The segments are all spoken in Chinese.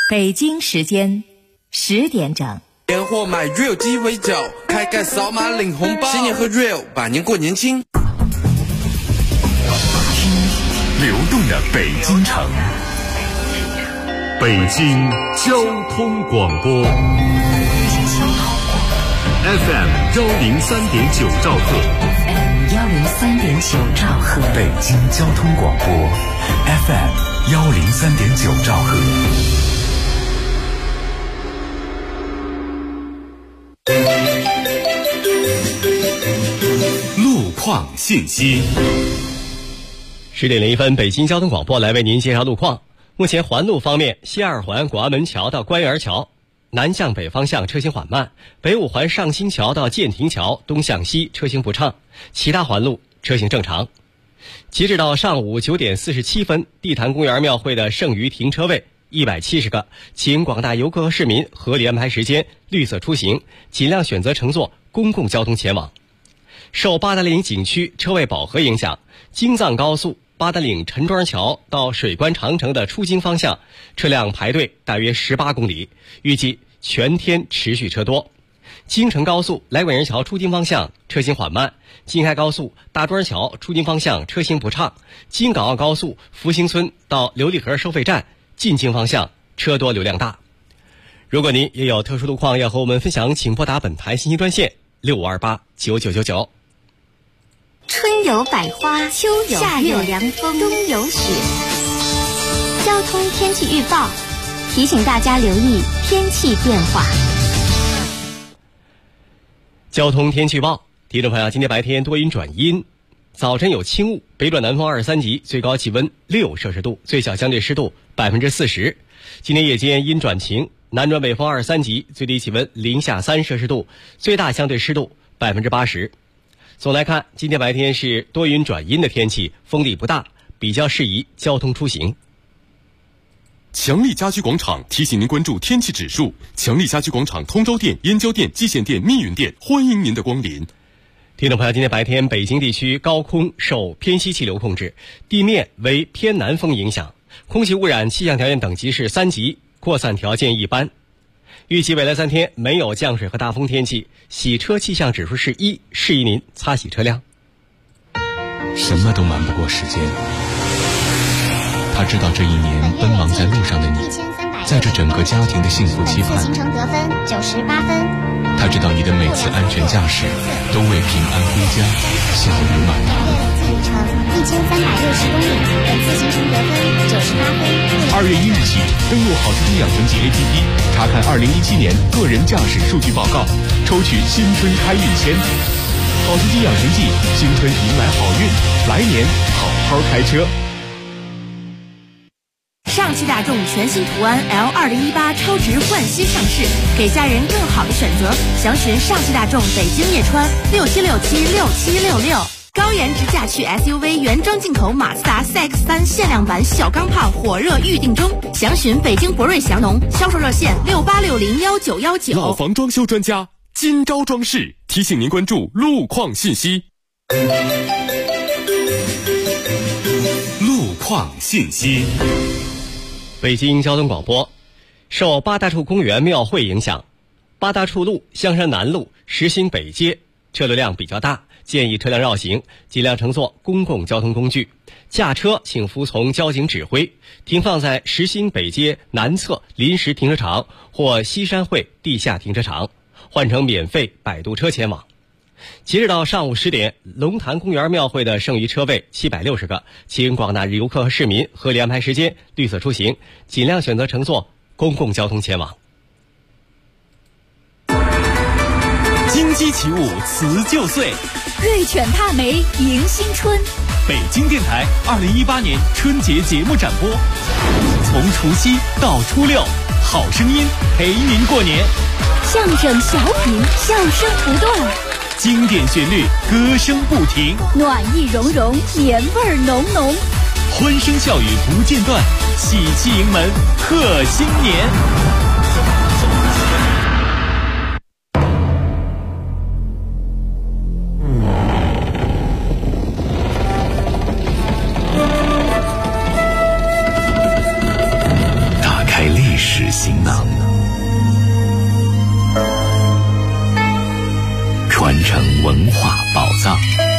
北京时间10点整。 年货买 Real 鸡尾酒，开盖扫码领红包，新年喝 Real， 百年过年轻。 流动的北京城，北京交通广播 FM 103.9兆赫， 103.9兆赫， 北京交通广播 FM 103.9兆赫。路况信息。 10点01分，北京交通广播来为您介绍路况。目前环路方面，西二环广安门桥到官园桥南向北方向车行缓慢，北五环上新桥到建亭桥东向西车行不畅，其他环路车行正常。截止到上午9点47分，地坛公园庙会的剩余停车位170个，请广大游客和市民合理安排时间，绿色出行，尽量选择乘坐公共交通前往。受八达岭景区车位饱和影响，京藏高速八达岭陈庄桥到水关长城的出京方向车辆排队大约18公里，预计全天持续车多。京承高速来广人桥出京方向车行缓慢，京开高速大庄桥出京方向车行不畅，京港澳高速福兴村到琉璃河收费站进京方向车多流量大。如果您也有特殊路况要和我们分享，请拨打本台信息专线6528999999。 春有百花，秋有夏有凉风，冬有雪。交通天气预报提醒大家留意天气变化。 交通天气预报，听众朋友，今天白天多云转阴，早晨有轻雾，北转南风23级，最高气温6摄氏度，最小相对湿度40%。今天夜间阴转晴，南转北风23级，最低气温零下3摄氏度，最大相对湿度80%。总来看，今天白天是多云转阴的天气，风力不大，比较适宜交通出行。 强力家居广场提醒您关注天气指数。强力家居广场通州店、燕郊店、蓟县店、密云店，欢迎您的光临。 听众朋友，今天白天北京地区高空受偏西气流控制，地面为偏南风影响，空气污染气象条件等级是3级，扩散条件一般。预计未来3天没有降水和大风天气，洗车气象指数是1，适宜您擦洗车辆。 什么都瞒不过时间，他知道这一年奔忙在路上的你，在这整个家庭的幸福期盼。 行程得分98分。 他知道你的每次安全驾驶都为平安归家笑语满堂。 里程1360公里，本次行程得分98分。 2月1日起，登录好司机养成记 APP， 查看2017年个人驾驶数据报告，抽取新春开运签。好司机养成记，新春迎来好运，来年好好开车。 上汽大众全新途安 L2018 超值焕新上市，给家人更好的选择。详询上汽大众北京叶川67676766。高颜值驾趣 SUV 原装进口马自达 CX-3 限量版小钢炮火热预定中，详询北京博瑞祥农，销售热线68601919。 老房装修专家金招装饰提醒您关注路况信息。路况信息。 北京交通广播，受八大处公园庙会影响，八大处路、香山南路、实心北街车流量比较大，建议车辆绕行，尽量乘坐公共交通工具。驾车请服从交警指挥，停放在实心北街南侧临时停车场或西山汇地下停车场，换乘免费摆渡车前往。截止到上午10点，龙潭公园庙会的剩余车位760个，请广大游客和市民合理安排时间，绿色出行，尽量选择乘坐公共交通前往。 金鸡起舞辞旧岁， 瑞犬踏梅迎新春。 北京电台2018年春节节目展播，从除夕到初六，好声音陪您过年。 相声小品，笑声不断， 经典旋律，歌声不停， 暖意融融，年味浓浓， 欢声笑语不间断，喜气迎门贺新年。 行囊，传承文化宝藏。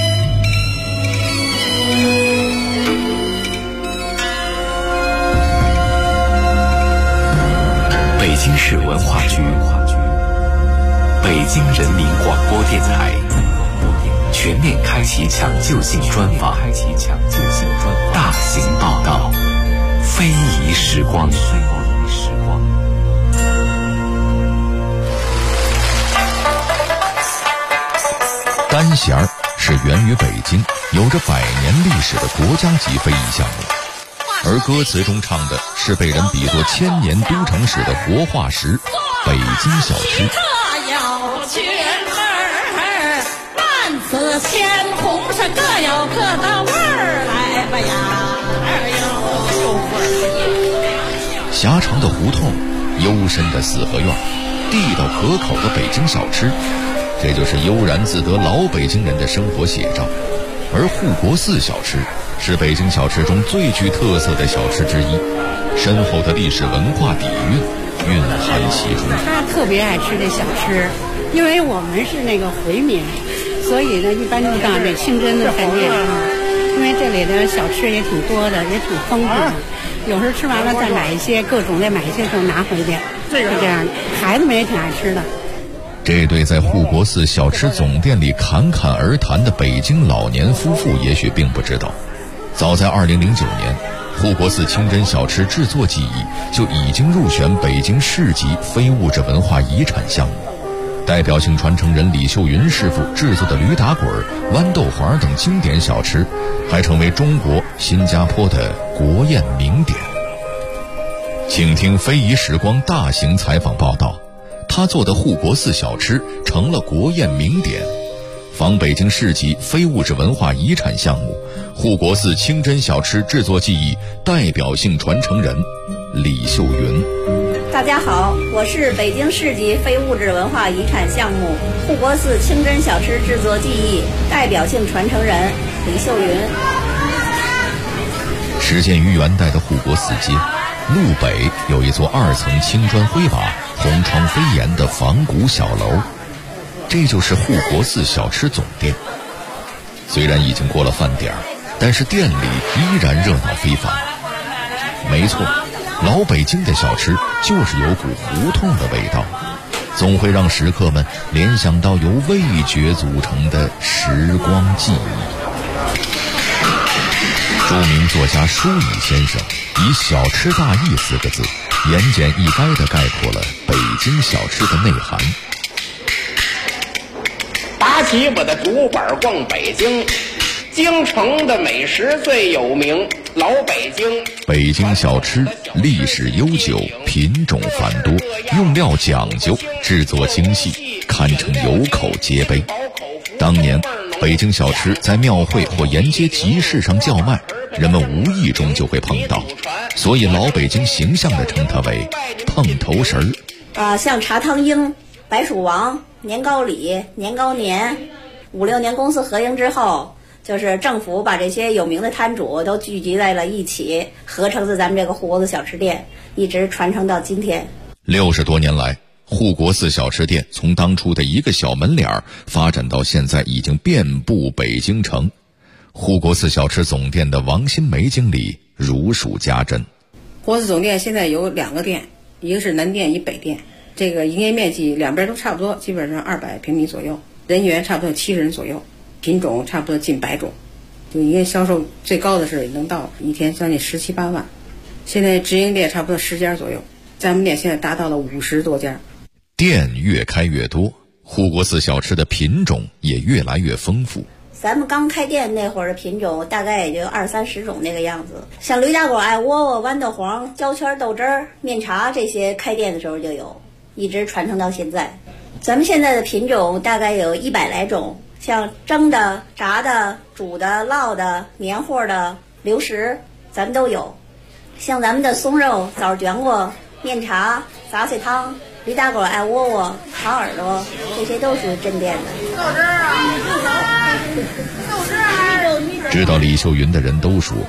北京市文化局、北京人民广播电台全面开启抢救性专访，大型报道，非遗时光。 单弦儿是源于北京，有着100年历史的国家级非遗项目，而歌词中唱的是被人比作1000年都城史的活化石——北京小吃。 万紫千红是各有各的味儿，来吧呀！ 狭长的胡同，幽深的四合院，地道可口的北京小吃，这就是悠然自得老北京人的生活写照。而护国寺小吃是北京小吃中最具特色的小吃之一，深厚的历史文化底蕴蕴含其中。 他特别爱吃这小吃，因为我们是那个回民，所以呢一般就到这清真的饭店，因为这里的小吃也挺多的，也挺丰富的。有时候吃完了再买一些，各种再买一些就拿回去，是这样。孩子们也挺爱吃的。 这对在护国寺小吃总店里侃侃而谈的北京老年夫妇也许并不知道，早在2009年，护国寺清真小吃制作技艺就已经入选北京市级非物质文化遗产项目。代表性传承人李秀云师傅制作的驴打滚、豌豆黄等经典小吃，还成为中国、新加坡的国宴名典。请听非遗时光大型采访报道，他做的护国寺小吃成了国宴名典，仿北京市级非物质文化遗产项目护国寺清真小吃制作技艺代表性传承人李秀云。 大家好，我是北京市级非物质文化遗产项目护国寺清真小吃制作技艺代表性传承人李秀云。 始建于元代的护国寺街路北有一座2层青砖灰瓦、红窗飞檐的仿古小楼，这就是护国寺小吃总店。虽然已经过了饭点，但是店里依然热闹非凡。没错，老北京的小吃就是有股胡同的味道，总会让食客们联想到由味觉组成的时光记忆。著名作家舒乙先生以小吃大义4个字言简意赅地概括了北京小吃的内涵。 打起我的竹板逛北京，京城的美食最有名，老北京。 北京小吃历史悠久，品种繁多，用料讲究，制作精细，堪称有口皆碑。当年北京小吃在庙会或沿街集市上叫卖，人们无意中就会碰到，所以老北京形象地称它为碰头神儿。 像茶汤鹰、白鼠王、年糕里、年糕年，5、6年公司合营之后，就是政府把这些有名的摊主都聚集在了一起，合成的咱们这个护国寺小吃店，一直传承到今天。 60多年来，护国寺小吃店从当初的一个小门脸发展到现在已经遍布北京城。护国寺小吃总店的王新梅经理如数家珍。 护国寺总店现在有2个店，一个是南店，一北店。这个营业面积两边都差不多，基本上200平米左右，人员差不多70人左右，品种差不多近100种。就营业销售最高的是能到一天将近17、18万。现在直营店差不多10家左右，咱们店现在达到了50多家。 店越开越多，护国寺小吃的品种也越来越丰富。 咱们刚开店那会儿的品种大概也就20、30种那个样子，像驴打滚、艾窝窝、豌豆黄、焦圈、豆汁儿、面茶这些开店的时候就有，一直传承到现在。咱们现在的品种大概有100来种，像蒸的、炸的、煮的、烙的、黏糊的、流食，咱们都有。像咱们的松肉、枣卷果、面茶、杂碎汤、驴打滚、艾窝窝、糖耳朵，这些都是镇店的。豆汁儿啊，豆汁儿。 知道李秀云的人都说，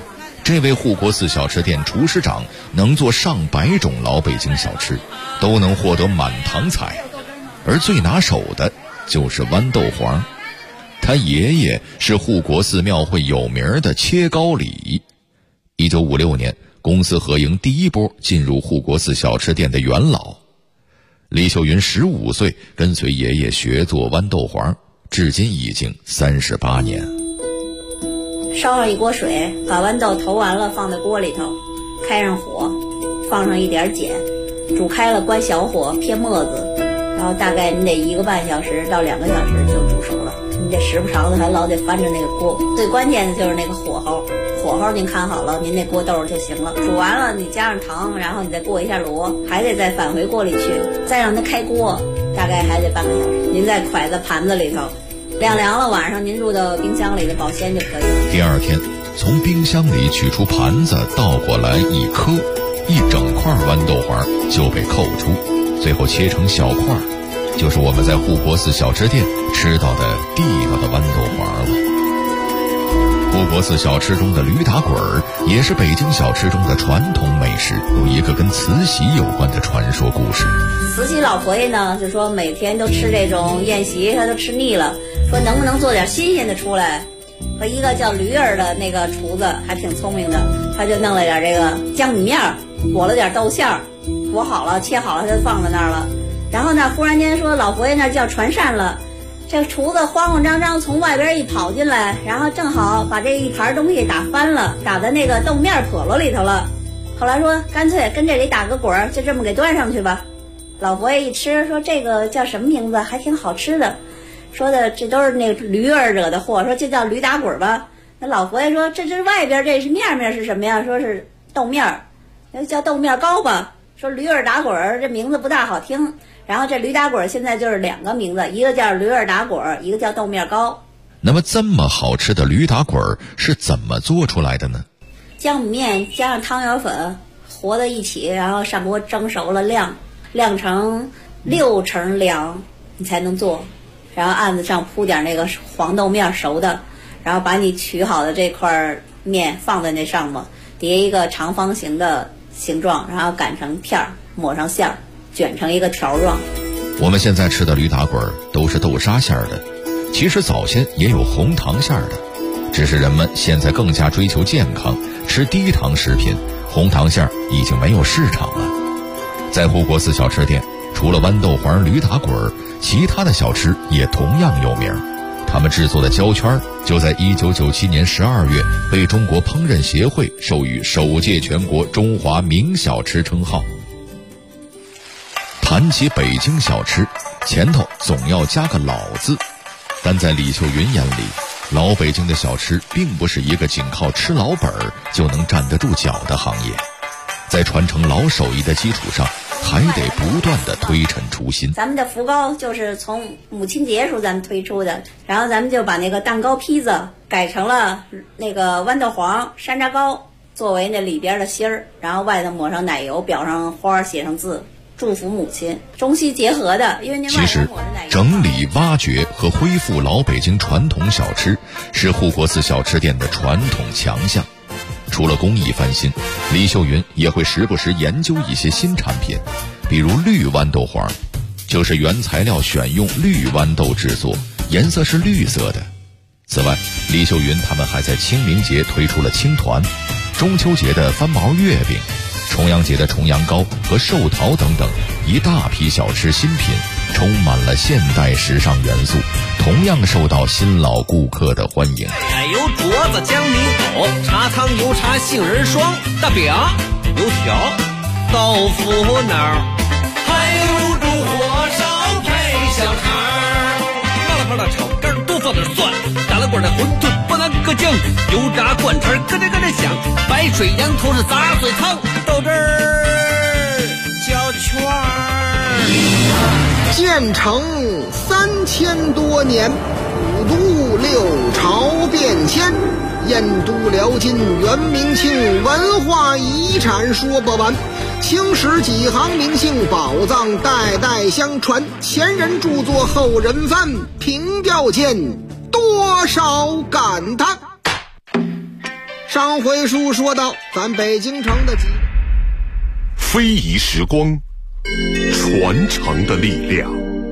这位护国寺小吃店厨师长能做上百种老北京小吃，都能获得满堂彩，而最拿手的就是豌豆黄。他爷爷是护国寺庙会有名的切糕李。1956年，公司合营第一波进入护国寺小吃店的元老。李秀云15岁跟随爷爷学做豌豆黄，至今已经38年。 烧上一锅水，把豌豆投完了，放在锅里头，开上火，放上一点碱，煮开了关小火，撇沫子，然后大概你得1个半小时到2个小时就煮熟了。你这时不常的还老得翻着那个锅，最关键的就是那个火候，火候您看好了，您那锅豆就行了。煮完了，你加上糖，然后你再过一下螺，还得再返回锅里去，再让它开锅，大概还得半个小时。您再蒯在盘子里头，晾凉了，晚上您入到冰箱里的保鲜就可以了。 第二天，从冰箱里取出盘子，倒过来一颗，一整块豌豆黄就被扣出，最后切成小块，就是我们在护国寺小吃店吃到的地道的豌豆黄了。护国寺小吃中的驴打滚儿也是北京小吃中的传统美食，有一个跟慈禧有关的传说故事。 慈禧老佛爷呢，就说每天都吃这种宴席，他都吃腻了，说能不能做点新鲜的出来。和一个叫驴儿的那个厨子还挺聪明的，他就弄了点这个江米面，裹了点豆馅儿，裹好了切好了，他就放在那儿了。然后呢，忽然间说老佛爷那叫传膳了，这个厨子慌慌张张从外边一跑进来，然后正好把这一盘东西打翻了，打在那个豆面笸箩里头了。后来说干脆跟这里打个滚儿，就这么给端上去吧。老佛爷一吃说这个叫什么名字，还挺好吃的，说的这都是那个驴儿惹的祸，说这叫驴打滚吧。那老佛爷说这外边这是面是什么呀？说是豆面，那叫豆面糕吧。说驴儿打滚这名字不大好听，然后这驴打滚现在就是2个名字，一个叫驴儿打滚，一个叫豆面糕。 那么这么好吃的驴打滚是怎么做出来的呢？ 江米面加上汤圆粉和在一起，然后上锅蒸熟了晾成6成凉你才能做，然后案子上铺点那个黄豆面熟的，然后把你取好的这块面放在那上面，叠一个长方形的形状，然后擀成片儿，抹上馅儿，卷成一个条状。 我们现在吃的驴打滚都是豆沙馅的，其实早先也有红糖馅的，只是人们现在更加追求健康，吃低糖食品，红糖馅已经没有市场了。在护国寺小吃店，除了豌豆黄、驴打滚，其他的小吃也同样有名。他们制作的焦圈就在1997年12月被中国烹饪协会授予首届全国中华名小吃称号。谈起北京小吃，前头总要加个老字，但在李秀云眼里，老北京的小吃并不是一个仅靠吃老本就能站得住脚的行业，在传承老手艺的基础上，还得不断的推陈出新。 咱们的福糕就是从母亲节时候咱们推出的，然后咱们就把那个蛋糕坯子改成了那个豌豆黄山楂糕作为那里边的芯儿，然后外头抹上奶油，裱上花，写上字，祝福母亲，中西结合的。因为那其实整理、挖掘和恢复老北京传统小吃是护国寺小吃店的传统强项。除了工艺翻新，李秀云也会时不时研究一些新产品，比如绿豌豆黄，就是原材料选用绿豌豆制作，颜色是绿色的。此外，李秀云他们还在清明节推出了青团，中秋节的翻毛月饼，重阳节的重阳糕和寿桃等等一大批小吃新品，充满了现代时尚元素，同样受到新老顾客的欢迎。 还有桌子江米藕，茶汤油茶杏仁霜，大饼油条豆腐脑，还有入住火烧配小肠，麻辣泡的炒肝多放点蒜，打了滚的馄饨不能搁酱，油炸灌肠咯吱咯吱响，白水羊头是杂碎汤，豆汁儿焦圈儿。 建成3000多年，古都6朝变迁，燕都辽金元明清，文化遗产说不完。青史几行名姓，宝藏代代相传，前人著作后人翻，凭吊间多少感叹。 上回书说到，咱北京城的非遗时光，传承的力量。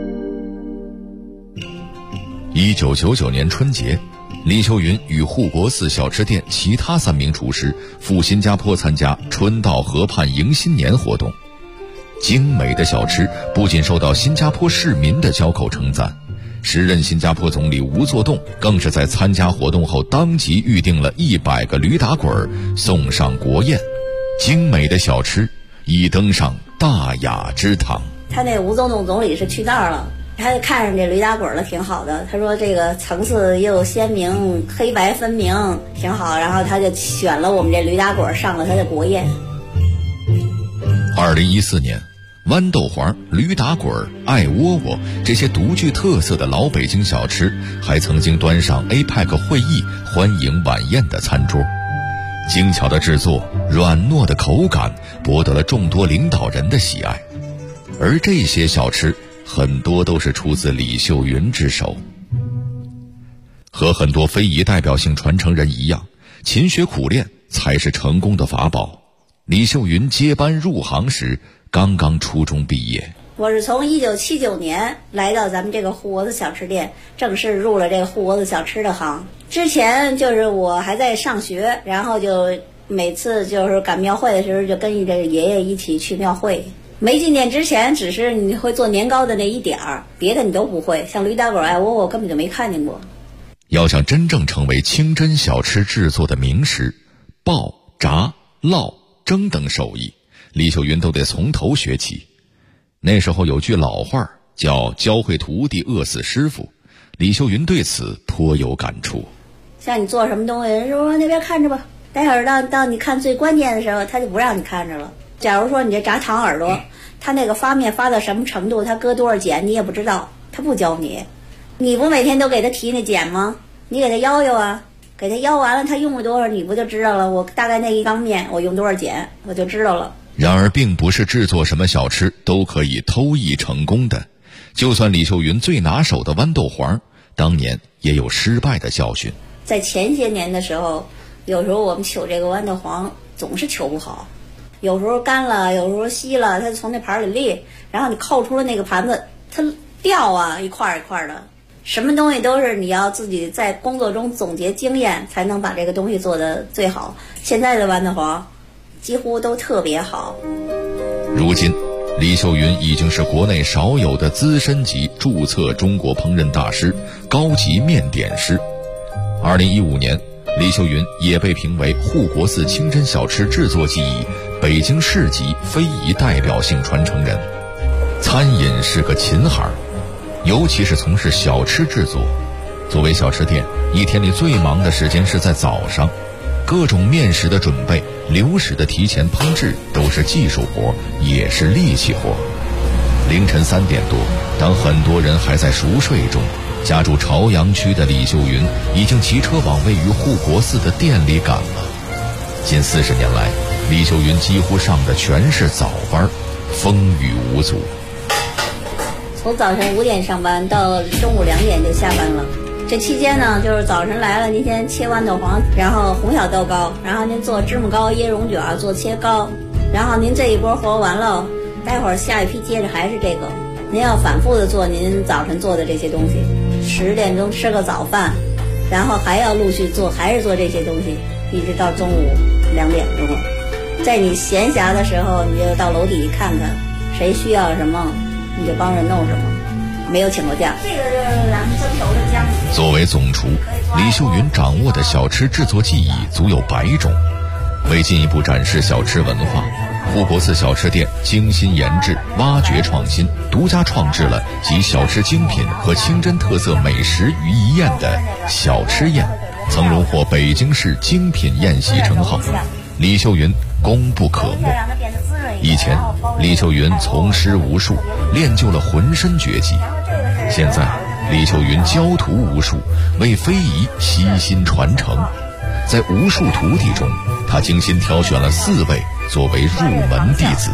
1999年春节，李秀云与护国寺小吃店其他3名厨师赴新加坡参加春到河畔迎新年活动。精美的小吃不仅受到新加坡市民的交口称赞，时任新加坡总理吴作栋更是在参加活动后当即预定了100个驴打滚送上国宴。精美的小吃已登上大雅之堂。 他那吴作栋总理是去那儿了，他就看上这驴打滚了，挺好的。他说这个层次又鲜明，黑白分明，挺好。然后他就选了我们这驴打滚上了他的国宴。 2014年，豌豆黄、驴打滚、爱窝窝这些独具特色的老北京小吃，还曾经端上 APEC 会议欢迎晚宴的餐桌。精巧的制作，软糯的口感，博得了众多领导人的喜爱。而这些小吃很多都是出自李秀云之手。和很多非遗代表性传承人一样，勤学苦练才是成功的法宝。李秀云接班入行时刚刚初中毕业。 我是从1979年来到咱们这个护国寺小吃店，正式入了这个护国寺小吃的行。之前就是我还在上学，然后就每次就是赶庙会的时候就跟着爷爷一起去庙会。没进店之前只是你会做年糕的那一点儿，别的你都不会，像驴打滚爱窝窝根本就没看见过。 要想真正成为清真小吃制作的名师，爆、炸、烙、蒸等手艺李秀云都得从头学起。那时候有句老话叫教会徒弟饿死师傅，李秀云对此颇有感触。 像你做什么东西，人说那边看着吧，待会儿到你看最关键的时候他就不让你看着了。假如说你这炸糖耳朵，他那个发面发到什么程度，他搁多少碱你也不知道，他不教你。你不每天都给他提那碱吗？你给他摇摇啊，给他摇完了他用了多少你不就知道了。我大概那一缸面我用多少碱我就知道了。 然而并不是制作什么小吃都可以偷艺成功的，就算李秀云最拿手的豌豆黄，当年也有失败的教训。 在前些年的时候，有时候我们取这个豌豆黄总是取不好，有时候干了，有时候稀了，它从那盘里裂，然后你扣出了那个盘子，它掉啊，一块一块的。什么东西都是你要自己在工作中总结经验，才能把这个东西做得最好。现在的豌豆黄几乎都特别好。 如今李秀云已经是国内少有的资深级注册中国烹饪大师、高级面点师。2015年，李秀云也被评为护国寺清真小吃制作技艺北京市级非遗代表性传承人。餐饮是个勤行，尤其是从事小吃制作。作为小吃店，一天里最忙的时间是在早上，各种面食的准备、流食的提前烹制都是技术活，也是力气活。凌晨3点多，当很多人还在熟睡中，家住朝阳区的李秀云已经骑车往位于护国寺的店里赶了。近40年来，李秀云几乎上的全是早班，风雨无阻。 从早晨5点上班到中午2点就下班了。这期间呢，就是早晨来了，您先切豌豆黄，然后红小豆糕，然后您做芝麻糕、椰蓉卷，做切糕，然后您这一波活完了，待会儿下一批接着还是这个，您要反复的做您早晨做的这些东西。10点钟吃个早饭，然后还要陆续做，还是做这些东西，一直到中午2点钟了。在你闲暇的时候，你就到楼底看看，谁需要什么，你就帮着弄什么。没有请过假。这个是咱们蒸熟的姜。 作为总厨，李秀云掌握的小吃制作技艺足有100种。为进一步展示小吃文化，护国寺小吃店精心研制、挖掘创新，独家创制了集小吃精品和清真特色美食于一宴的小吃宴，曾荣获北京市精品宴席称号。李秀云功不可没。以前，李秀云从师无数，练就了浑身绝技。现在，李秀云教徒无数，为非遗悉心传承。在无数徒弟中，他精心挑选了4位作为入门弟子。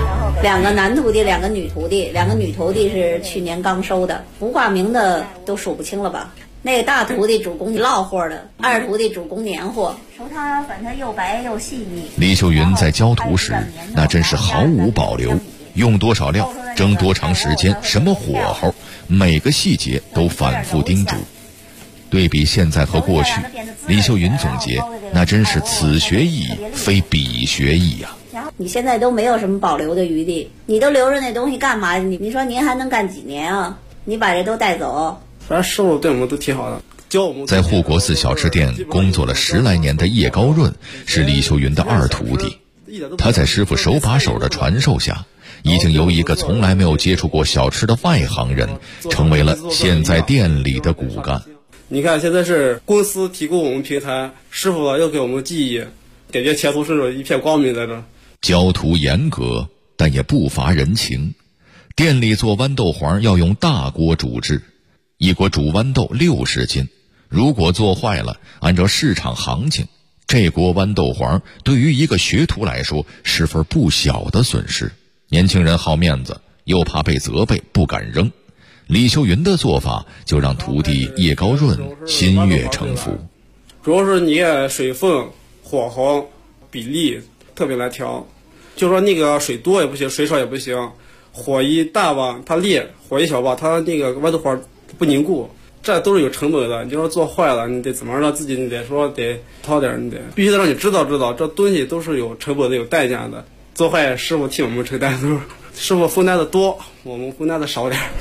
2个男徒弟，2个女徒弟，2个女徒弟是去年刚收的，不挂名的都数不清了吧。那个大徒弟主攻烙货的，2徒弟主攻年货。 它粉它又白又细腻。 李秀云在浇涂时那真是毫无保留，用多少料，蒸多长时间，什么火候，每个细节都反复叮嘱。对比现在和过去，李秀云总结，那真是此学艺非彼学艺呀。 你现在都没有什么保留的余地，你都留着那东西干嘛？你说您还能干几年啊？你把这都带走。 反正师傅对我们都挺好的，教我们。 在护国寺小吃店工作了10来年的叶高润是李秀云的2徒弟，他在师傅手把手的传授下，已经由一个从来没有接触过小吃的外行人，成为了现在店里的骨干。 你看，现在是公司提供我们平台，师傅又给我们技艺，感觉前途是一片光明在这。 教徒严格，但也不乏人情。店里做豌豆黄要用大锅煮制，一锅煮豌豆60斤，如果做坏了，按照市场行情，这锅豌豆黄对于一个学徒来说是份不小的损失。年轻人好面子，又怕被责备，不敢扔。李秀云的做法就让徒弟叶高润心悦诚服。 主要是你看水分、火候、比例特别难调，就说那个水多也不行，水少也不行，火一大吧它裂，火一小吧它那个豌豆黄不凝固，这都是有成本的。你就说做坏了，你得怎么让自己，你得说得掏点，你得必须得让你知道这东西都是有成本的，有代价的。做坏师傅替我们承担，都是师傅分担的多，我们分担的少点。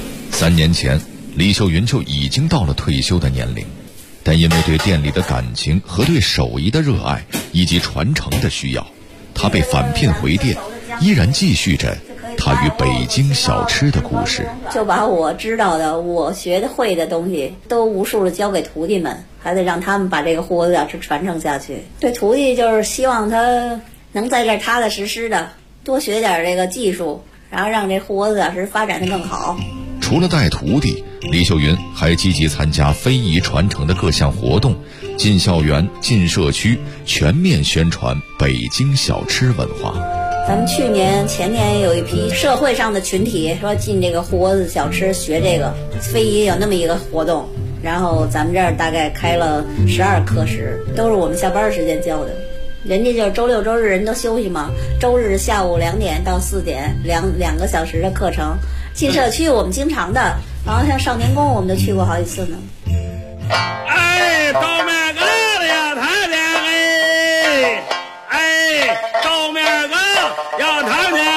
3年前，李秀云就已经到了退休的年龄，但因为对店里的感情和对手艺的热爱以及传承的需要，他被返聘回店，依然继续着他与北京小吃的故事。 就把我知道的、我学的会的东西都无数的教给徒弟们，还得让他们把这个护国小吃传承下去。对徒弟就是希望他能在这儿踏踏实实的多学点这个技术，然后让这护国小吃发展得更好。 除了带徒弟，李秀云还积极参加非遗传承的各项活动，进校园、进社区，全面宣传北京小吃文化。 咱们去年、前年有一批社会上的群体说进这个护国寺小吃学这个非遗，有那么一个活动，然后咱们这儿大概开了12课时，都是我们下班时间教的。人家就是周六周日人都休息嘛，周日下午2点到4点两个小时的课程。进社区我们经常的，然后像少年宫我们都去过好几次呢。 哎，到面个了呀，太亮哎！哎，到面个呀，太亮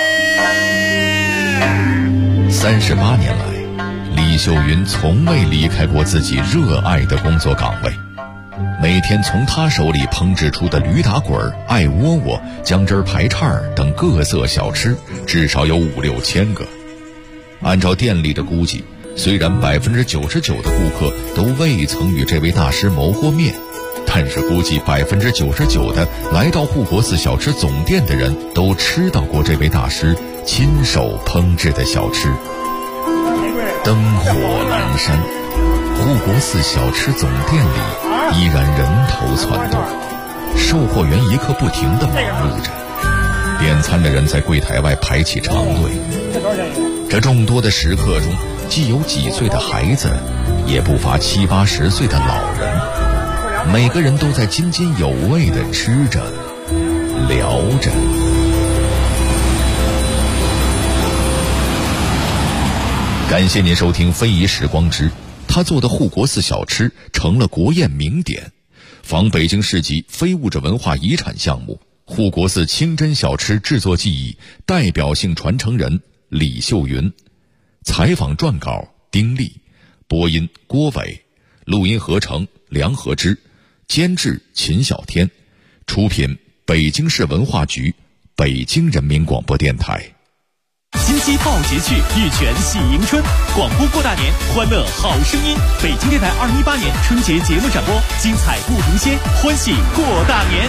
哎 ！38年来，李秀云从未离开过自己热爱的工作岗位。每天从他手里烹制出的驴打滚、艾窝窝、姜汁排叉等各色小吃，至少有5、6千个。按照店里的估计，虽然99%的顾客都未曾与这位大师谋过面，但是估计99%的来到护国寺小吃总店的人都吃到过这位大师亲手烹制的小吃。灯火阑珊，护国寺小吃总店里依然人头攒动，售货员一刻不停地忙碌着，点餐的人在柜台外排起长队。这众多的食客中，既有几岁的孩子，也不乏70、80岁的老人，每个人都在津津有味地吃着、聊着。感谢您收听《非遗时光之》，他做的护国寺小吃成了国宴名典，仿北京市级非物质文化遗产项目护国寺清真小吃制作技艺代表性传承人李秀云。采访撰稿丁力，播音郭伟，录音合成梁和之，监制秦小天，出品北京市文化局、北京人民广播电台。 金鸡报捷去，玉泉喜迎春，广播过大年，欢乐好声音。北京电台2018年春节节目展播，精彩不停歇，欢喜过大年。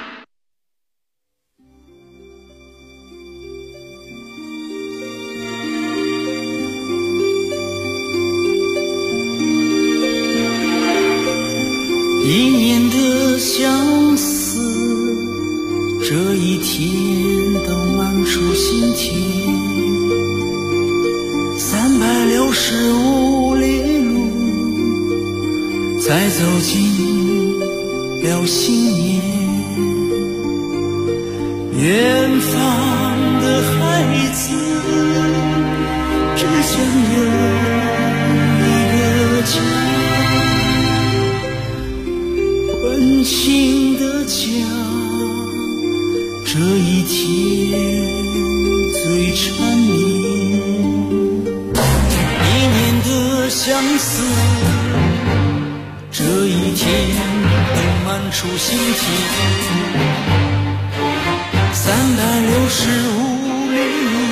隐隐的相思，这一天都漫出心田。365里路，才走进了新年。远方的孩子只想有一个家，温馨的家，这一天最缠绵。一年的相思，这一天能漫出心田。365里，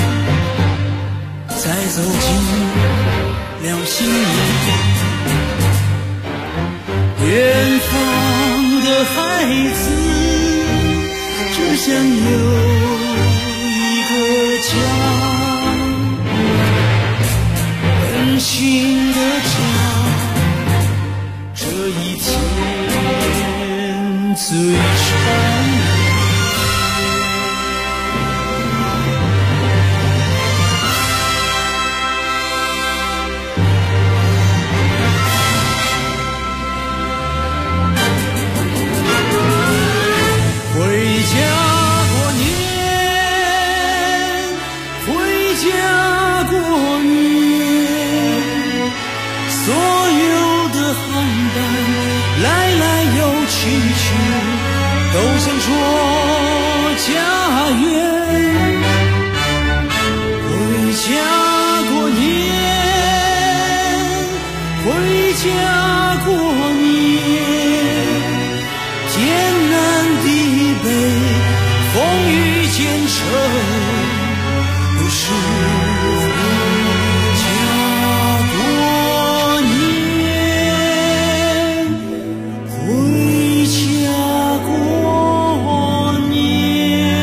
再走进了新年。远方的孩子只想有一个家，温馨的家，这一天最缠绵。都想说家园，回家过年，回家过年，天南地北，风雨兼程，都是回家过年，回家过年。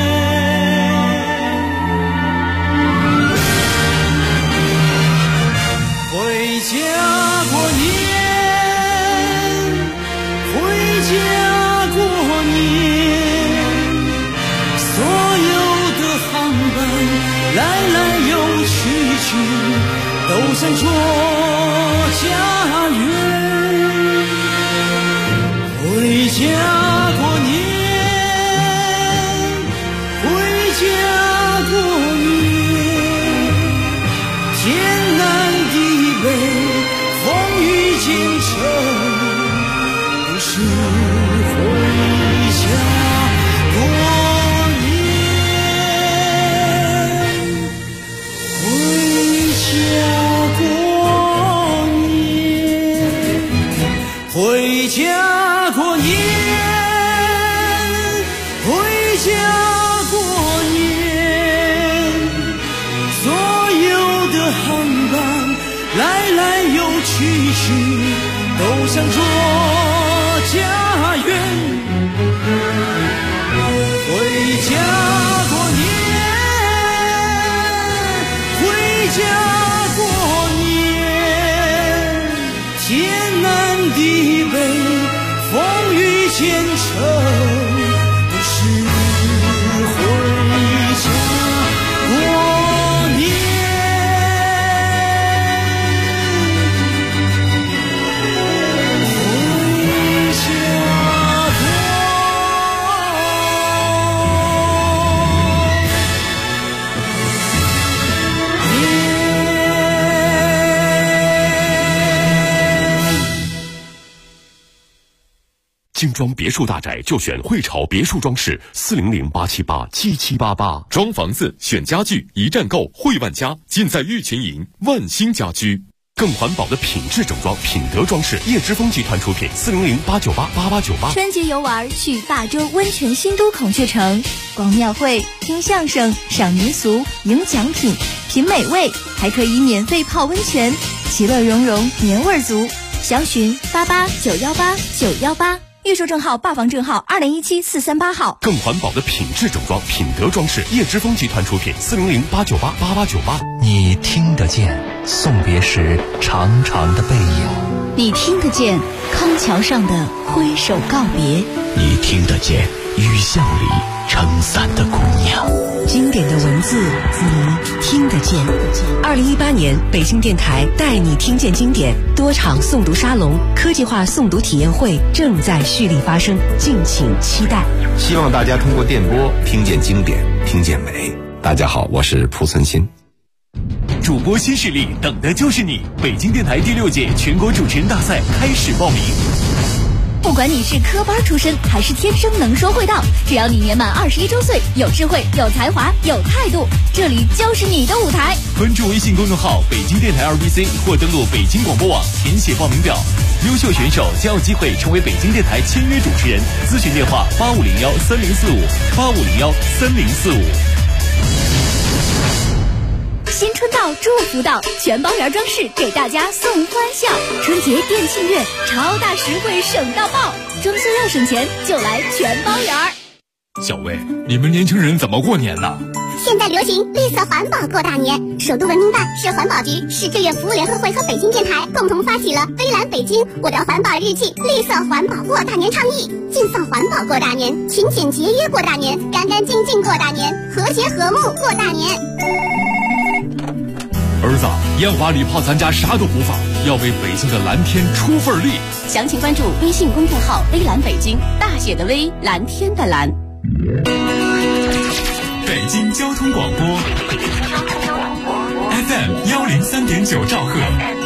回家过年，回家过年，所有的航班来来又去，都想说家园。回家过年，回家过年，天南地北，风雨兼程，都是回家过年，回家过年，回家过年，回家过年，所有的航班来来又去，都想说家园。回家过年，回家过年，天南地北，风雨兼程，都是回家过年。回家过精装别墅大宅就选汇潮别墅装饰，400-878-7788。装房子选家具，一站购汇万家，尽在玉群营万兴家居。更环保的品质整装，品德装饰，叶之峰集团出品，400-898-8898。 春节游玩去霸州温泉新都孔雀城，逛庙会、听相声、赏民俗、赢奖品、品美味，还可以免费泡温泉，其乐融融，年味足。详询88918918，预售证号、霸房证号2017-438号。 更环保的品质整装，品德装饰，叶之峰集团出品，400-898-8898。 你听得见送别时长长的背影， 你听得见康桥上的挥手告别， 你听得见雨巷里撑伞的姑娘。 经典的文字，你听得见。2018年，北京电台带你听见经典多场诵读沙龙、科技化诵读体验会正在蓄力发生，敬请期待。 希望大家通过电波听见经典，听见美。大家好，我是蒲存昕。 主播新势力，等的就是你！北京电台第6届全国主持人大赛开始报名。 不管你是科班出身还是天生能说会道，只要你年满21周岁，有智慧、有才华、有态度，这里就是你的舞台。 关注微信公众号北京电台2BC 或登录北京广播网填写报名表，优秀选手将有机会成为北京电台签约主持人。咨询电话85013045，85013045。 新春到，祝福到，全包圆装饰给大家送欢笑。春节店庆月，超大实惠省到爆，装修要省钱就来全包圆。 小薇，你们年轻人怎么过年呢？ 现在流行绿色环保过大年，首都文明办、市环保局、市志愿服务联合会和北京电台共同发起了微蓝北京我的环保日记绿色环保过大年倡议，尽放环保过大年，勤俭节约过大年，干干净净过大年，和谐和睦过大年。 儿子，烟花礼炮咱家啥都不放，要为北京的蓝天出份力。 详情关注微信公众号微蓝北京，大写的微，蓝天的蓝。 北京交通广播 FM 103.9兆赫，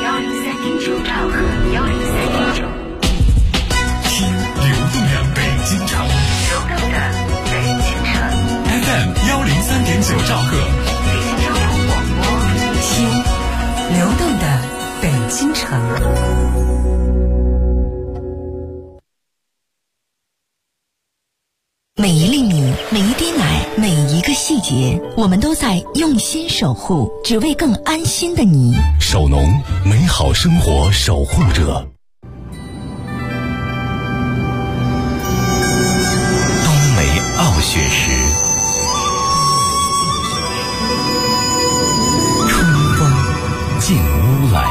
听流动的北京城，FM 103.9兆赫， 听流动的北京城。每一粒米，每一滴奶，每一个细节，我们都在用心守护，只为更安心的你。 首农，美好生活守护者。 冬梅傲雪时，春风进屋来，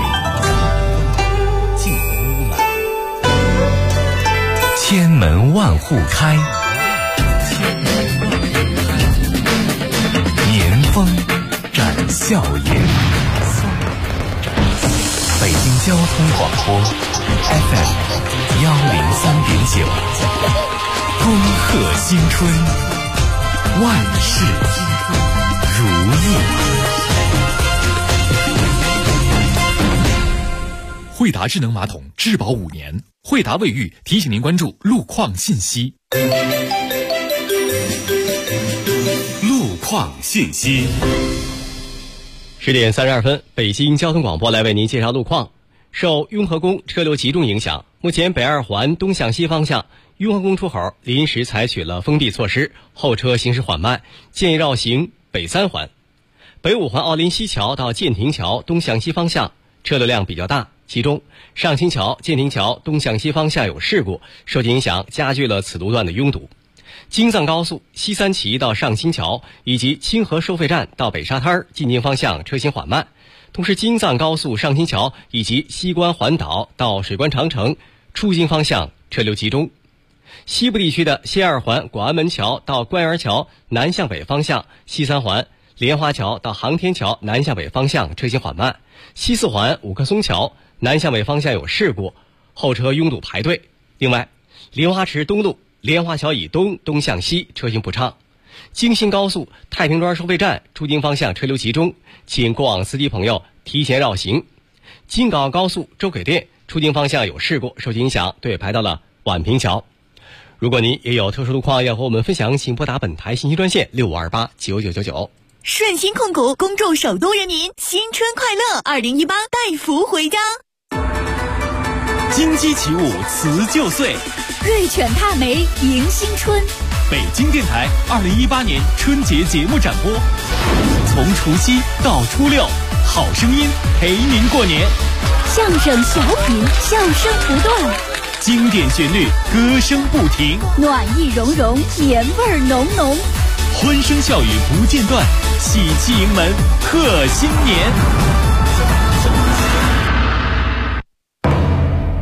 千门万户开，年风展笑颜。北京交通广播 FM 103.9，恭贺新春，万事如意。 惠达智能马桶质保5年，惠达卫浴提醒您关注路况信息。路况信息。 10点32分，北京交通广播来为您介绍路况。受雍和宫车流集中影响，目前北2环东向西方向雍和宫出口临时采取了封闭措施，后车行驶缓慢，建议绕行北3环。北5环奥林西桥到建亭桥东向西方向车流量比较大，其中上清桥、建亭桥东向西方向有事故，受其影响加剧了此路段的拥堵。京藏高速西三旗到上清桥以及清河收费站到北沙滩进京方向车行缓慢，同时京藏高速上清桥以及西关环岛到水关长城出京方向车流集中。西部地区的西2环广安门桥到官园桥南向北方向，西3环莲花桥到航天桥南向北方向车行缓慢，西4环五棵松桥南向北方向有事故，后车拥堵排队。另外，莲花池东路莲花桥以东东向西车行不畅。京新高速太平庄收费站出京方向车流集中，请过往司机朋友提前绕行。京港澳高速周口店出京方向有事故，受其影响队排到了宛平桥。如果您也有特殊路况要和我们分享，请拨打本台信息专线65289999。 顺鑫控股恭祝首都人民新春快乐，2018带福回家。 金鸡起舞辞旧岁， 瑞犬踏梅迎新春。 北京电台2018年春节节目展播，从除夕到初6，好声音陪您过年。 相声小品，笑声不断， 经典旋律，歌声不停， 暖意融融，年味浓浓， 欢声笑语不间断，喜气迎门贺新年。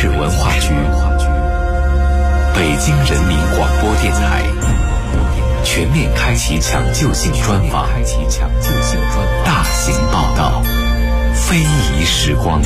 视文化局、北京人民广播电台全面开启抢救性专访，大型报道，非遗时光。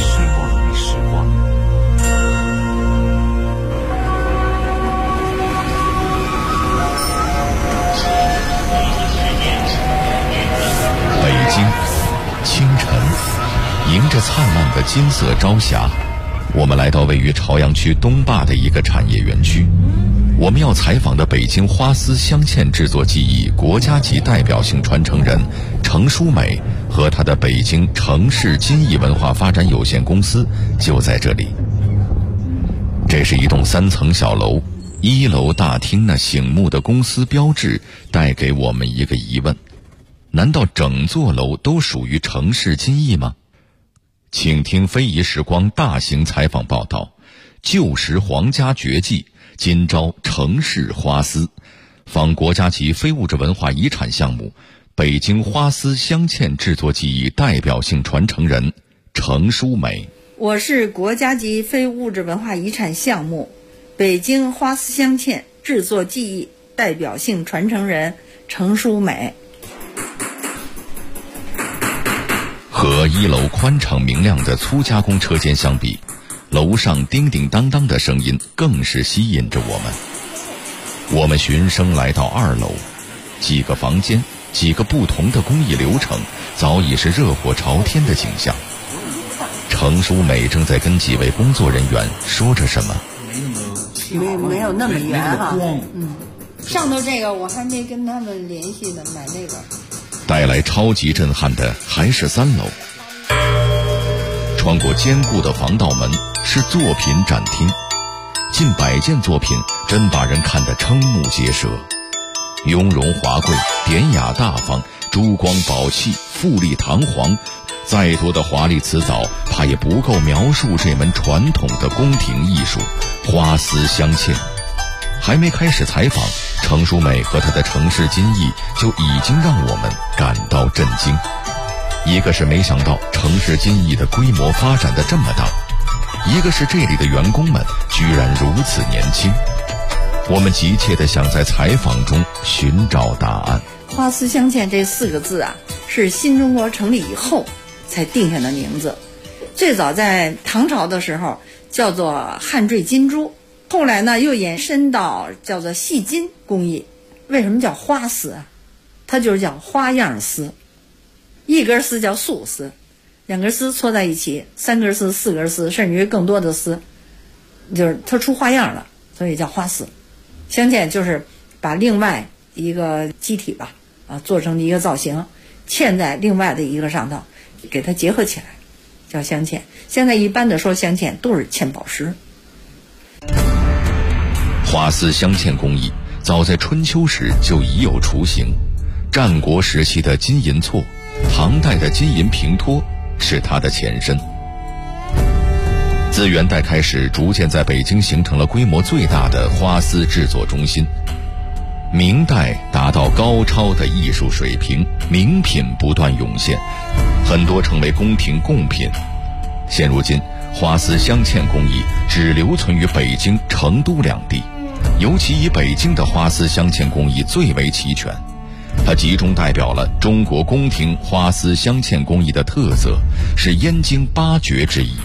北京，清晨，迎着灿烂的金色朝霞，我们来到位于朝阳区东坝的一个产业园区。我们要采访的北京花丝镶嵌制作技艺国家级代表性传承人程淑美和她的北京城市金艺文化发展有限公司就在这里。这是一栋3层小楼，1楼大厅那醒目的公司标志带给我们一个疑问：难道整座楼都属于城市金艺吗？请听非遗时光大型采访报道，旧时皇家绝技，今朝城市花丝，访国家级非物质文化遗产项目北京花丝镶嵌制作技艺代表性传承人程淑美。 我是国家级非物质文化遗产项目北京花丝镶嵌制作技艺代表性传承人程淑美。 和1楼宽敞明亮的粗加工车间相比，楼上叮叮当当的声音更是吸引着我们。我们循声来到2楼，几个房间，几个不同的工艺流程，早已是热火朝天的景象。程淑美正在跟几位工作人员说着什么。 没有那么圆哈。上头这个我还没跟他们联系呢，买那个。 带来超级震撼的还是3楼。穿过坚固的防盗门是作品展厅，近100件作品真把人看得瞠目结舌，雍容华贵，典雅大方，珠光宝气，富丽堂皇，再多的华丽辞藻怕也不够描述这门传统的宫廷艺术花丝镶嵌。还没开始采访，程淑美和她的城市金艺就已经让我们感到震惊。一个是没想到城市金艺的规模发展得这么大，一个是这里的员工们居然如此年轻。我们急切地想在采访中寻找答案。 花丝镶嵌这4个字啊，是新中国成立以后才定下的名字。最早在唐朝的时候叫做汉缀金珠，后来呢又延伸到叫做细金工艺。为什么叫花丝啊？它就是叫花样丝。1根丝叫素丝，2根丝搓在一起，3根丝、4根丝，甚至于更多的丝，就是它出花样了，所以叫花丝。镶嵌就是把另外一个机体吧，做成一个造型，嵌在另外的一个上头，给它结合起来，叫镶嵌。现在一般的说镶嵌都是嵌宝石。 花丝镶嵌工艺早在春秋时就已有雏形，战国时期的金银错，唐代的金银平托是它的前身。自元代开始，逐渐在北京形成了规模最大的花丝制作中心。明代达到高超的艺术水平，名品不断涌现，很多成为宫廷贡品。现如今，花丝镶嵌工艺只留存于北京、成都2地，尤其以北京的花丝镶嵌工艺最为齐全。它集中代表了中国宫廷花丝镶嵌工艺的特色，是燕京8绝之一。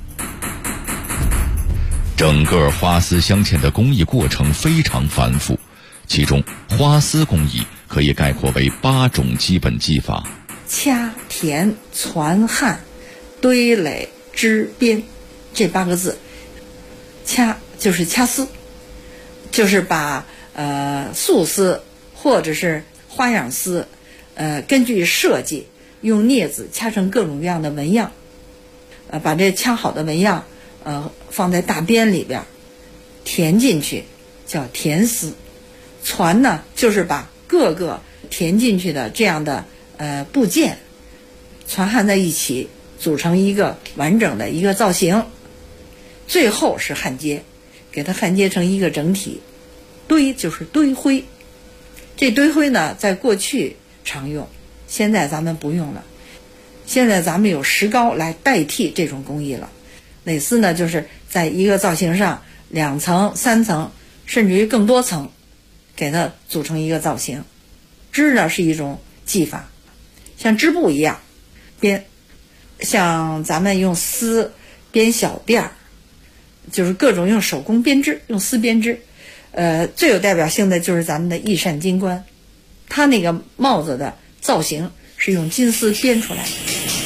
整个花丝镶嵌的工艺过程非常繁复，其中花丝工艺可以概括为8种基本技法： 掐、填、攒、焊、堆垒、织、编，这8个字。掐就是掐丝，就是把素丝或者是花样丝，根据设计用镊子掐成各种各样的纹样，把这掐好的纹样放在大鞭里边，填进去叫填丝。攒呢就是把各个填进去的这样的部件攒焊在一起，组成一个完整的一个造型。最后是焊接，给它焊接成一个整体。堆就是堆灰，这堆灰呢在过去常用，现在咱们不用了，现在咱们有石膏来代替这种工艺了。 蕾丝呢，就是在一个造型上2层、3层，甚至于更多层，给它组成一个造型。织呢是一种技法，像织布一样编，像咱们用丝编小辫儿，就是各种用手工编织，用丝编织。最有代表性的就是咱们的一扇金冠，它那个帽子的造型是用金丝编出来的。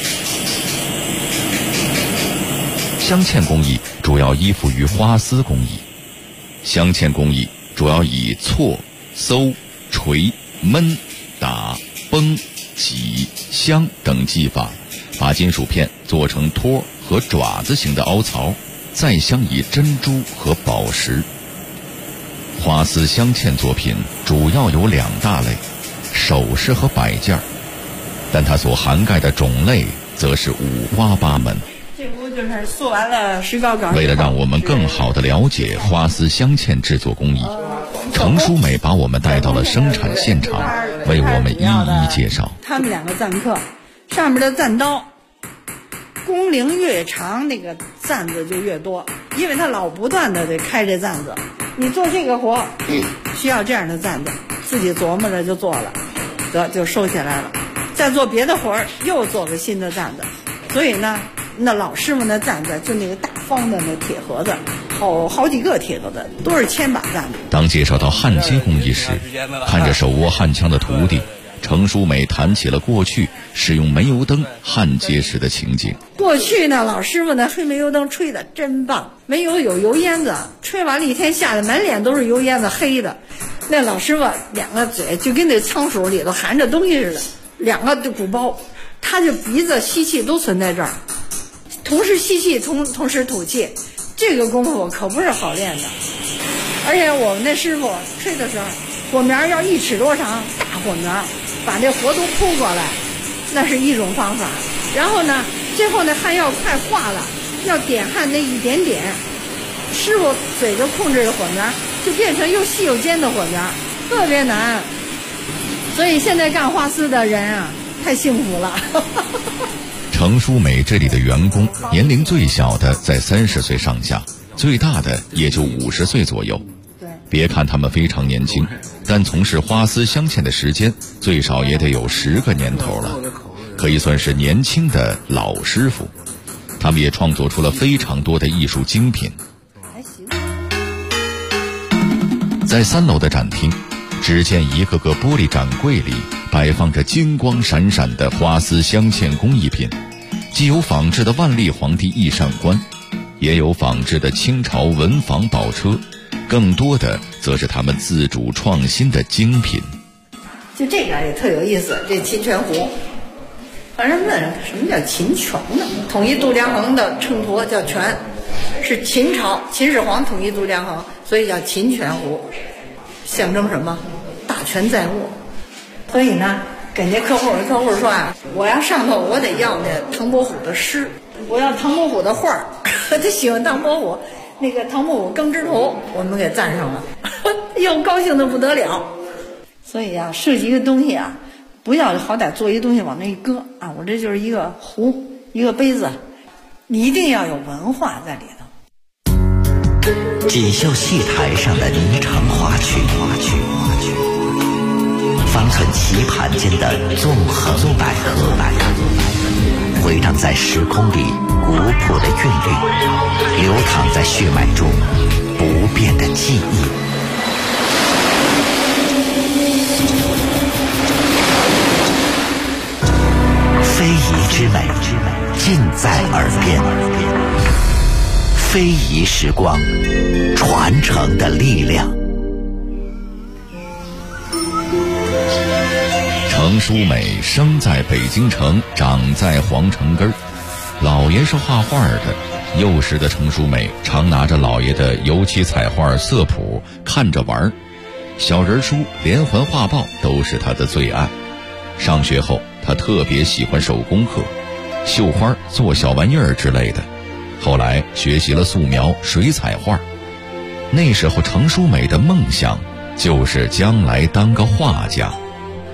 镶嵌工艺主要依附于花丝工艺，镶嵌工艺主要以错、搜、锤、闷、打、绷、挤、镶等技法，把金属片做成托和爪子形的凹槽，再镶以珍珠和宝石。花丝镶嵌作品主要有2大类，首饰和摆件，但它所涵盖的种类则是五花八门。 这幅就是塑完了石膏杆。 为了让我们更好地了解花丝镶嵌制作工艺，程淑美把我们带到了生产现场，为我们一一介绍。 他们2个簪客，上面的簪刀，工龄越长，那个簪子就越多，因为他老不断的得开这簪子。你做这个活，需要这样的簪子，自己琢磨着就做了，得就收起来了。再做别的活儿，又做个新的簪子。所以呢，那老师傅那簪子就那个大方的那铁盒子，好几个铁盒子，都是千把簪子。 当介绍到焊接工艺时，看着手握焊枪的徒弟，程淑美谈起了过去使用煤油灯焊接时的情景。 过去呢，老师傅呢吹煤油灯吹得真棒，煤油有油烟子，吹完了一天下来满脸都是油烟子，黑的。那老师傅2个嘴就跟那仓鼠里头含着东西似的，2个就鼓包，他就鼻子吸气都存在这儿，同时吸气同时吐气，这个功夫可不是好练的。而且我们那师傅吹的时候，火苗要1尺多长，大火苗把这活都扑过来，那是一种方法。然后呢，最后那焊要快化了，要点焊那一点点，师傅嘴就控制着火苗，就变成又细又尖的火苗，特别难。所以现在干花丝的人啊，太幸福了。 程淑美这里的员工年龄最小的在30岁上下，最大的也就50岁左右。别看他们非常年轻，但从事花丝镶嵌的时间最少也得有10个年头了，可以算是年轻的老师傅。他们也创作出了非常多的艺术精品。在3楼的展厅，只见一个个玻璃展柜里摆放着金光闪闪的花丝镶嵌工艺品，既有仿制的万历皇帝翼扇冠，也有仿制的清朝文房宝车，更多的则是他们自主创新的精品。 就这个也特有意思，这秦泉壶。反正问什么叫秦泉呢？统一度量衡的秤砣叫泉，是秦朝秦始皇统一度量衡，所以叫秦泉壶，象征什么？大权在握。所以呢，给那客户说啊，我要上头我得要那唐伯虎的诗，我要唐伯虎的画儿，他喜欢唐伯虎。那个唐伯虎耕织图我们给赞上了，又高兴的不得了。所以啊，设计一个东西啊，不要好歹做一个东西往那一搁啊，我这就是一个壶一个杯子，你一定要有文化在里头。 锦绣戏台上的霓裳花曲，方寸棋盘间的纵横捭阖，回荡在时空里古朴的韵律，流淌在血脉中不变的记忆。非遗之美尽在耳边，非遗时光，传承的力量。 程淑美生在北京城，长在皇城根儿。老爷是画画的，幼时的程淑美常拿着老爷的油漆彩画色谱看着玩儿，小人书、连环画报都是她的最爱。上学后，她特别喜欢手工课，绣花、做小玩意儿之类的。后来学习了素描、水彩画。那时候程淑美的梦想就是将来当个画家，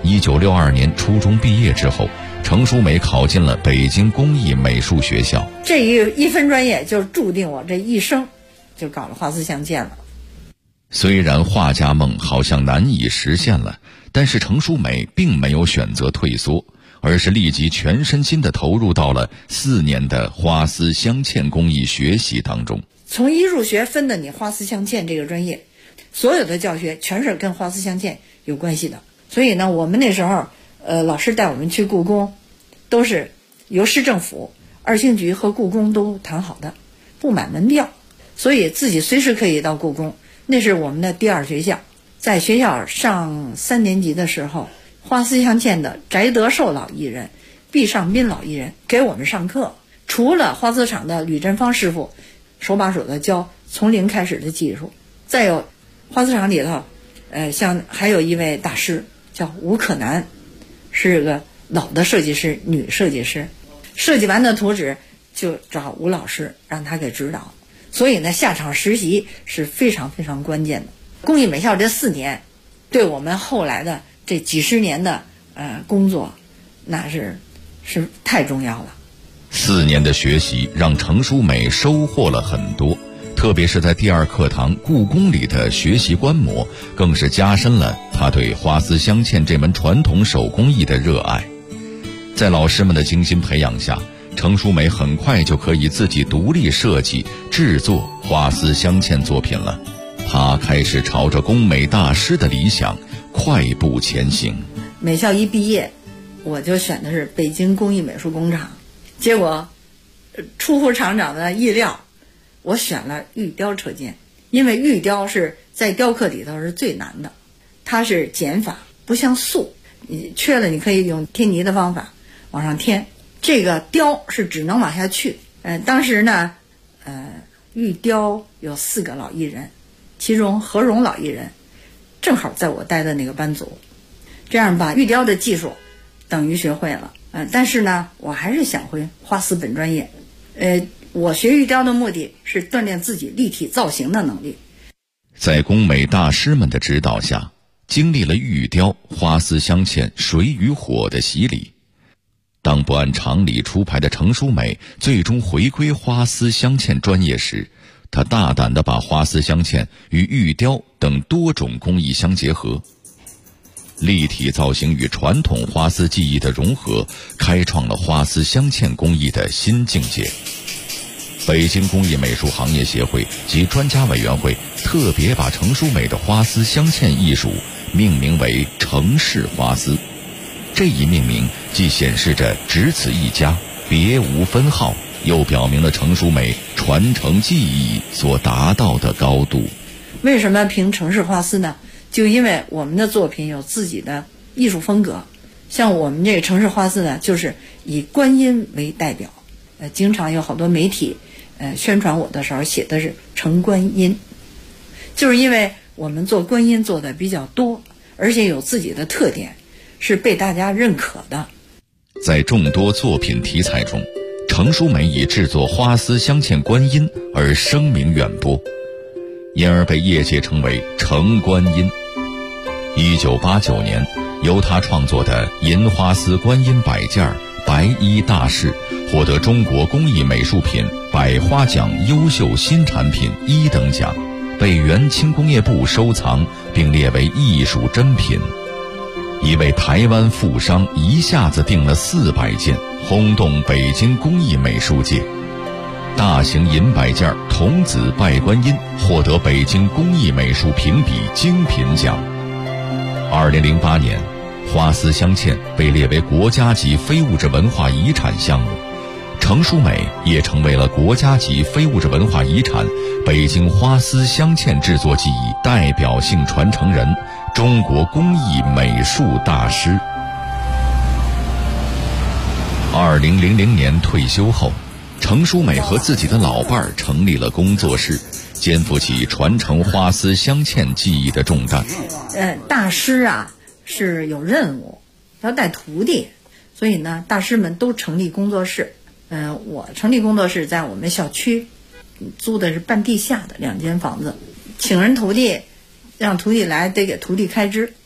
1962年初中毕业之后，程淑美考进了北京工艺美术学校。 这一分专业就注定我这一生就搞了花丝相间了。 虽然画家梦好像难以实现了，但是程淑美并没有选择退缩，而是立即全身心地投入到了4年的花丝镶嵌工艺学习当中。 从一入学分的你花丝镶嵌这个专业，所有的教学全是跟花丝镶嵌有关系的。所以呢，我们那时候老师带我们去故宫，都是由市政府、二星局和故宫都谈好的，不买门票，所以自己随时可以到故宫。那是我们的第二学校。在学校上3年级的时候，花丝镶嵌的翟德寿老艺人、毕尚斌老艺人给我们上课，除了花丝厂的吕振芳师傅手把手的教从零开始的技术，再有花丝厂里头像还有一位大师叫吴可南，是个老的设计师，女设计师，设计完的图纸就找吴老师让他给指导。所以呢，下场实习是非常非常关键的。工艺美校这4年对我们后来的这几十年的工作那是太重要了。 4年的学习让程淑美收获了很多，特别是在第二课堂故宫里的学习观摩，更是加深了她对花丝镶嵌这门传统手工艺的热爱。在老师们的精心培养下，程淑美很快就可以自己独立设计制作花丝镶嵌作品了。她开始朝着工美大师的理想快步前行。 美校一毕业，我就选的是北京工艺美术工厂，结果出乎厂长的意料，我选了玉雕车间。因为玉雕是在雕刻里头是最难的，它是减法，不像塑，你缺了你可以用贴泥的方法往上添，这个雕是只能往下去。当时呢玉雕有4个老艺人，其中何荣老艺人正好在我待的那个班组，这样把玉雕的技术等于学会了。但是呢，我还是想回花丝本专业。我学玉雕的目的是锻炼自己立体造型的能力。 在工美大师们的指导下，经历了玉雕、花丝镶嵌、水与火的洗礼。当不按常理出牌的程淑美最终回归花丝镶嵌专业时，她大胆地把花丝镶嵌与玉雕等多种工艺相结合，立体造型与传统花丝技艺的融合，开创了花丝镶嵌工艺的新境界。北京工艺美术行业协会及专家委员会特别把程淑美的花丝镶嵌艺术命名为程氏花丝。这一命名既显示着只此一家，别无分号，又表明了程淑美传承技艺所达到的高度。 为什么评程氏花丝呢？就因为我们的作品有自己的艺术风格。像我们这个程氏花丝呢，就是以观音为代表，经常有好多媒体宣传我的时候写的是程观音，就是因为我们做观音做的比较多，而且有自己的特点，是被大家认可的。 在众多作品题材中，程淑美以制作花丝镶嵌观音而声名远播，因而被业界称为程观音。1989年，由她创作的银花丝观音摆件白衣大士获得中国工艺美术品百花奖优秀新产品1等奖，被原轻工业部收藏并列为艺术珍品。一位台湾富商一下子订了400件，轰动北京工艺美术界。大型银摆件童子拜观音获得北京工艺美术评比精品奖。2008年，花丝镶嵌被列为国家级非物质文化遗产项目，程淑美也成为了国家级非物质文化遗产北京花丝镶嵌制作技艺代表性传承人，中国工艺美术大师。2000年退休后，程淑美和自己的老伴儿成立了工作室，肩负起传承花丝镶嵌技艺的重担。 大师啊是有任务，要带徒弟，所以呢，大师们都成立工作室。我成立工作室在我们小区，租的是半地下的2间房子，请人徒弟，让徒弟来得给徒弟开支，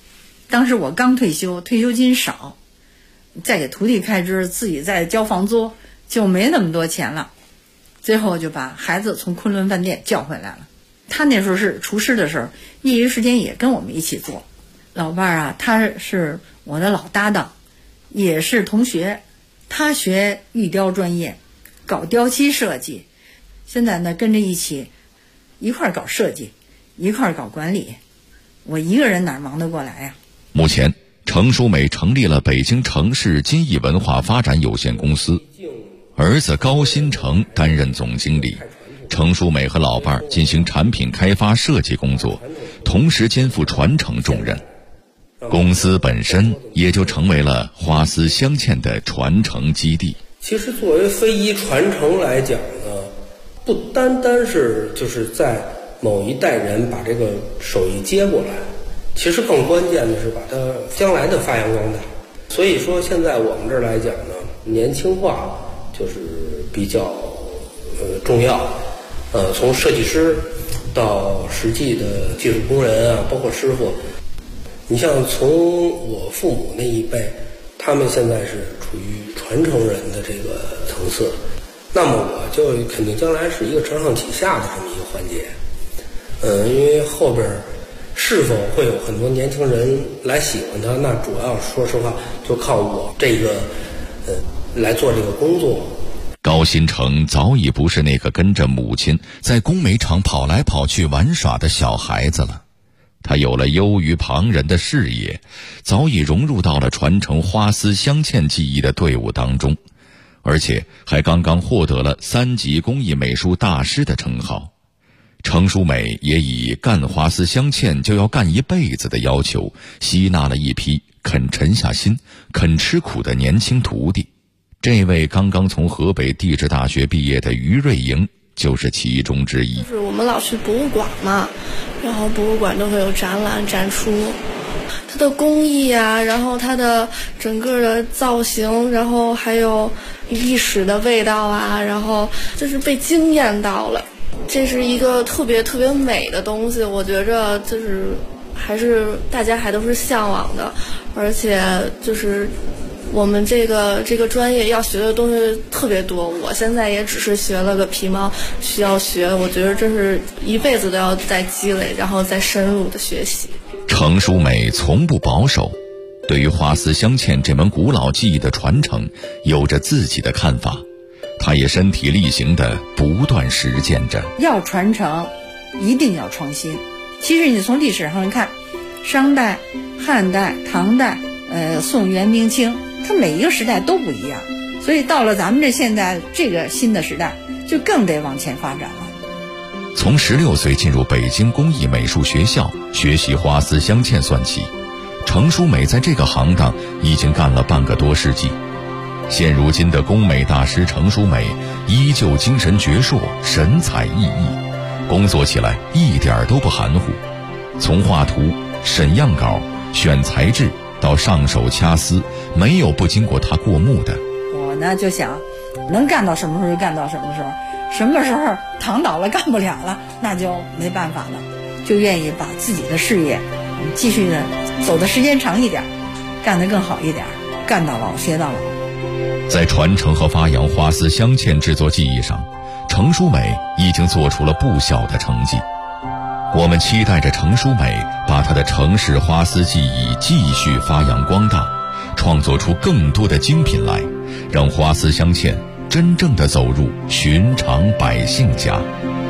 当时我刚退休，退休金少，再给徒弟开支，自己再交房租，就没那么多钱了。最后就把孩子从昆仑饭店叫回来了。他那时候是厨师的时候，业余时间也跟我们一起做。老伴儿啊，他是我的老搭档，也是同学。他学玉雕专业，搞雕漆设计，现在呢跟着一起一块儿搞设计，一块儿搞管理。我一个人哪忙得过来呀？ 目前程淑美成立了北京城市金艺文化发展有限公司，儿子高新成担任总经理，程淑美和老伴儿进行产品开发设计工作，同时肩负传承重任。公司本身也就成为了花丝镶嵌的传承基地。 其实作为非遗传承来讲呢，不单单是就是在某一代人把这个手艺接过来，其实更关键的是把它将来的发扬光大。所以说现在我们这儿来讲呢，年轻化就是比较重要。从设计师到实际的技术工人啊，包括师傅，你像从我父母那一辈，他们现在是处于传承人的这个层次，那么我就肯定将来是一个承上启下的这么一个环节。因为后边是否会有很多年轻人来喜欢他，那主要说实话就靠我这个来做这个工作。 高新成早已不是那个跟着母亲在工煤厂跑来跑去玩耍的小孩子了，他有了优于旁人的视野，早已融入到了传承花丝镶嵌技艺的队伍当中，而且还刚刚获得了3级工艺美术大师的称号。程淑美也以干花丝镶嵌就要干一辈子的要求，吸纳了一批肯沉下心、肯吃苦的年轻徒弟。这位刚刚从河北地质大学毕业的于瑞莹就是其中之一。 就是我们老去博物馆嘛，然后博物馆都会有展览展出，它的工艺啊，然后它的整个的造型，然后还有历史的味道啊，然后就是被惊艳到了。这是一个特别特别美的东西，我觉着就是还是大家还都是向往的，而且就是我们这个专业要学的东西特别多，我现在也只是学了个皮毛，需要学，我觉得这是一辈子都要再积累，然后再深入的学习。 程淑美从不保守，对于花丝镶嵌这门古老技艺的传承有着自己的看法，她也身体力行地不断实践着。 要传承一定要创新。其实你从历史上看，商代、汉代、唐代、宋元明清，它每一个时代都不一样，所以到了咱们这现在这个新的时代，就更得往前发展了。 从16岁进入北京工艺美术学校学习花丝镶嵌算起，程淑美在这个行当已经干了半个多世纪。现如今的工美大师程淑美依旧精神矍铄，神采奕奕，工作起来一点都不含糊。从画图、审样稿、选材质到上手掐丝，没有不经过他过目的。 我呢就想能干到什么时候就干到什么时候，什么时候躺倒了干不了了，那就没办法了，就愿意把自己的事业继续的走的时间长一点，干得更好一点，干到老学到老。 在传承和发扬花丝镶嵌制作技艺上，程淑美已经做出了不小的成绩。我们期待着程淑美把她的城市花丝技艺继续发扬光大，创作出更多的精品来，让花丝镶嵌真正的走入寻常百姓家。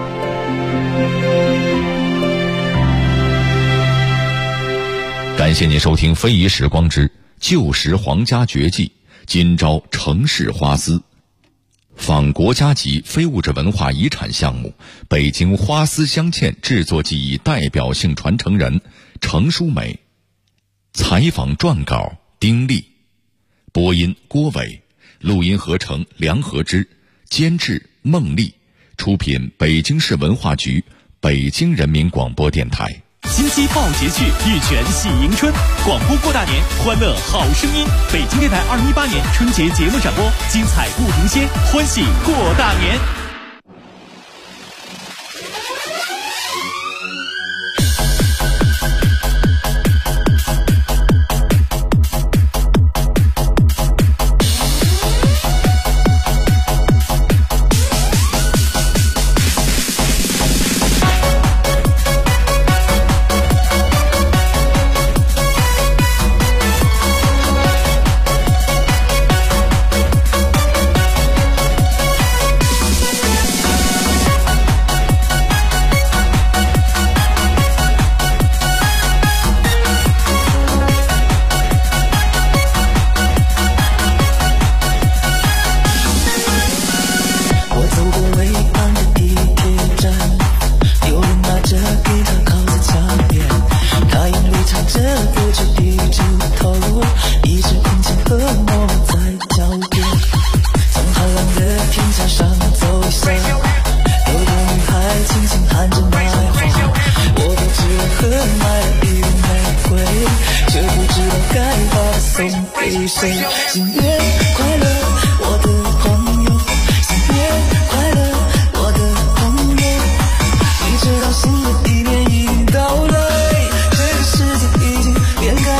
感谢您收听《非遗时光之旧时皇家绝技今朝城市花丝》，仿国家级非物质文化遗产项目北京花丝镶嵌制作技艺代表性传承人程淑美，采访撰稿丁丽，播音郭伟，录音合成梁和之，监制孟丽，出品北京市文化局、北京人民广播电台。 金鸡报捷趣，玉泉喜迎春，广播过大年，欢乐好声音。北京电台2018年春节节目展播，精彩不停歇，欢喜过大年。 在脚边，从寒冷的天桥上走下，有个女孩轻轻喊着买花，我不知何买了一朵玫瑰，却不知道该把它送给谁。新年快乐，我的朋友，新年快乐，我的朋友，你知道新的一年已经到来，这个世界已经变改。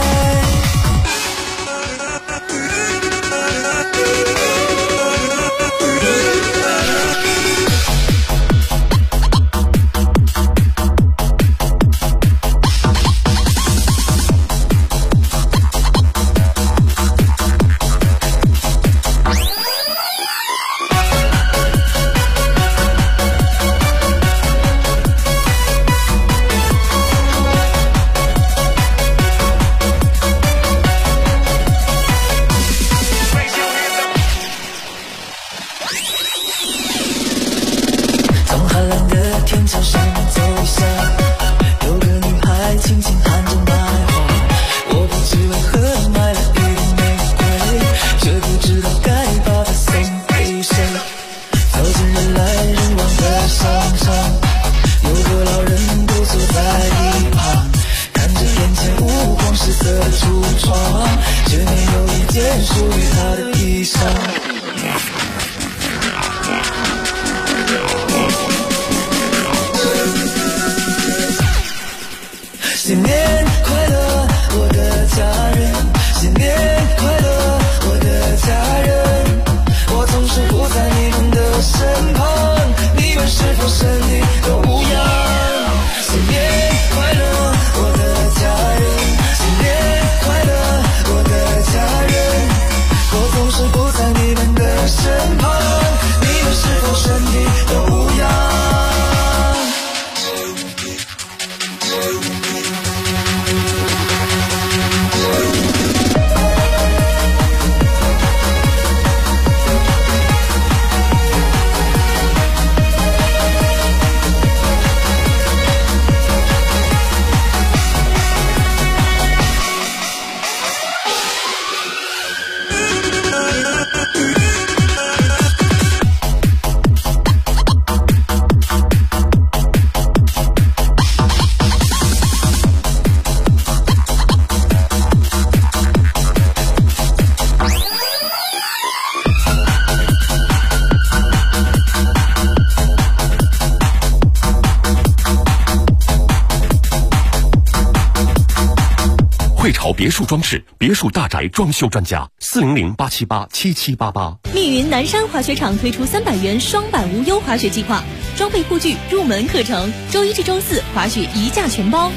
新年快乐，我的家人！新年快乐，我的家人！我总是不在你们的身旁，你们是否身体都无恙？新年快乐，我的家人！新年快乐，我的家人！我总是不在你们的身旁，你们是否身体都无恙？ 汇潮别墅装饰，别墅大宅装修专家，400-878-7788。 密云南山滑雪场推出300元双板无忧滑雪计划，装备护具入门课程，周一至周四滑雪一价全包。